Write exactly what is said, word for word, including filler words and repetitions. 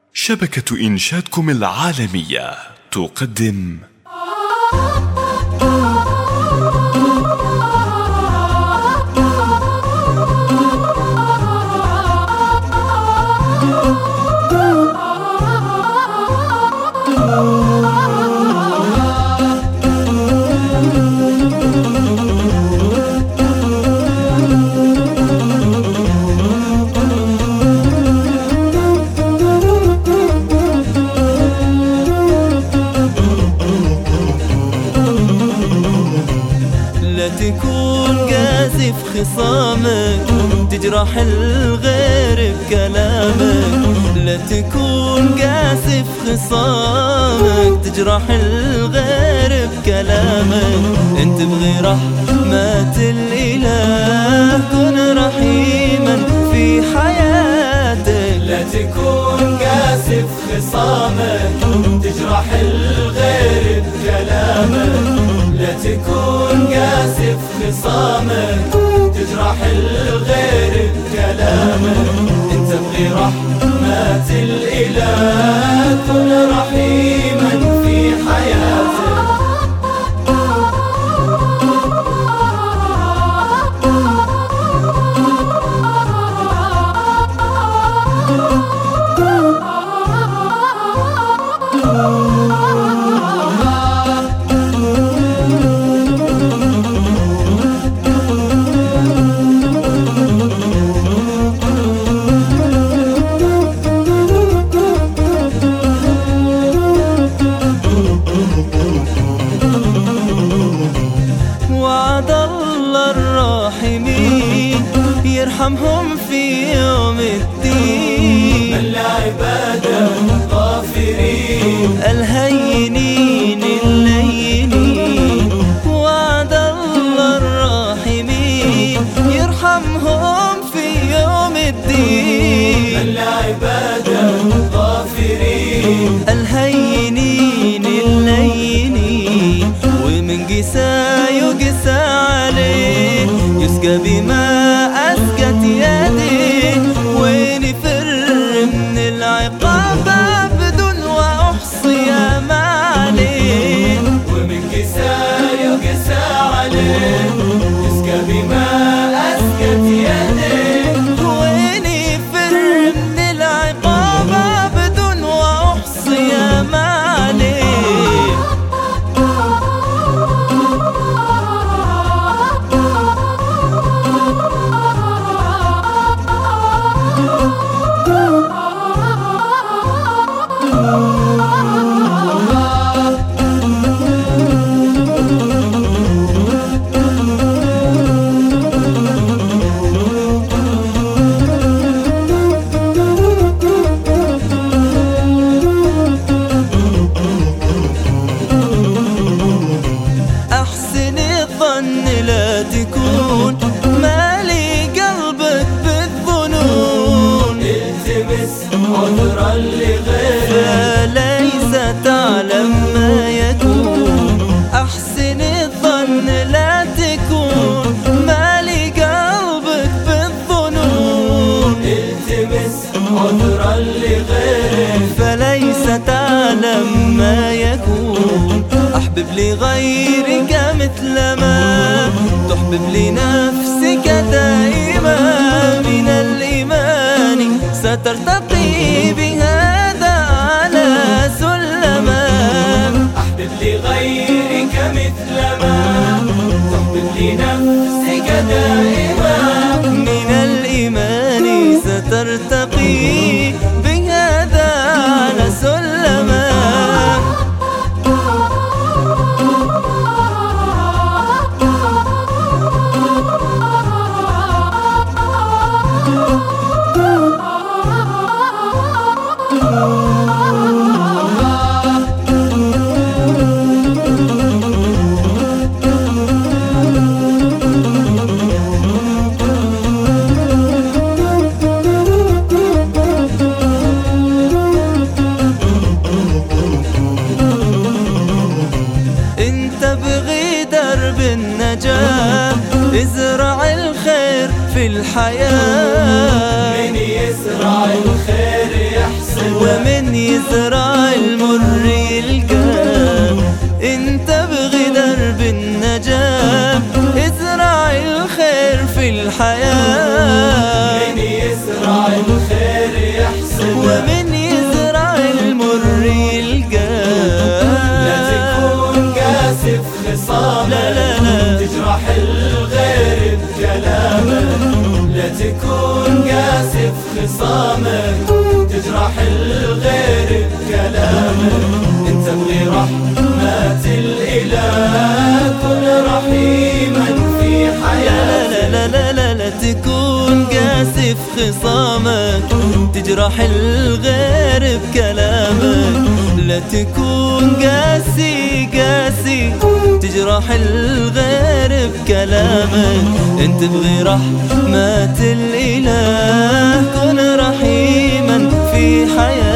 شبكة إنشادكم العالمية تقدم لا تكون قاسي في خصامك تجرح الغير بكلامك. لا تكون قاسي في خصامك تجرح الغير بكلامك. انت تبغي رحمة الإله كن رحيما في حياتك. لا تكون قاسي في خصامك تجرح الغير بكلامك. لا تكون قاسي في خصامك تجرح الغير بكلامك. انت تبغي رحمة الإله كن رحيما في حياتك. وعد الله الراحمين يرحمهم في يوم الدين. من العبادة غافرين الهينين اللينين. وعد الله الراحمين يرحمهم في يوم الدين. من العبادة غافرين الهينين اللينين. ومن قسى يقسى عليه يسقى بما أسقت يديه. وين يفر من العقاب بدون وأحصي ما عليه. ومن قسى يقسى عليه يسقى بما أسقت يديه. وين يفر من العقاب بدون وأحصي ما عليه. أحسن الظن لا تكون مالي قلبك بالظنون. التمس عذرا لغيرك فليس تعلم ما يكون. أحسن الظن لا تكون مالي قلبك بالظنون. التمس عذرا لغيرك فليس تعلم ما يكون. أحبب لغيرك مثل ما تحبب لنفسك دائما. من الإيمان سترتقي بهذا على سلما. أحبب لغيرك مثل ما تحبب لنفسك دائما. من الإيمان سترتقي بهذا على سلما. النجاة ازرع الخير في الحياة. من يزرع الخير يحصد يحصد، ومن يزرع المر يلقاه. انت بغي درب النجاة، ازرع الخير في الحياة. من يزرع الخير يحصد، ومن يزرع المر يلقاه. لا تكون قاسي في خصامك، لا لا لا تجرح الغير بكلامك. لا تكون قاسي في خصامك، تجرح الغير بكلامك. انت ابغي رحمة الإله، كن رحيما في حياتك. لا لا لا لا لا تكون قاسي في خصامك، تجرح الغير بكلامك. لا تكون قاسي قاسي، تجرح الغير بكلامك. انت تبغي رحمة الإله، كن رحيما في حياتك.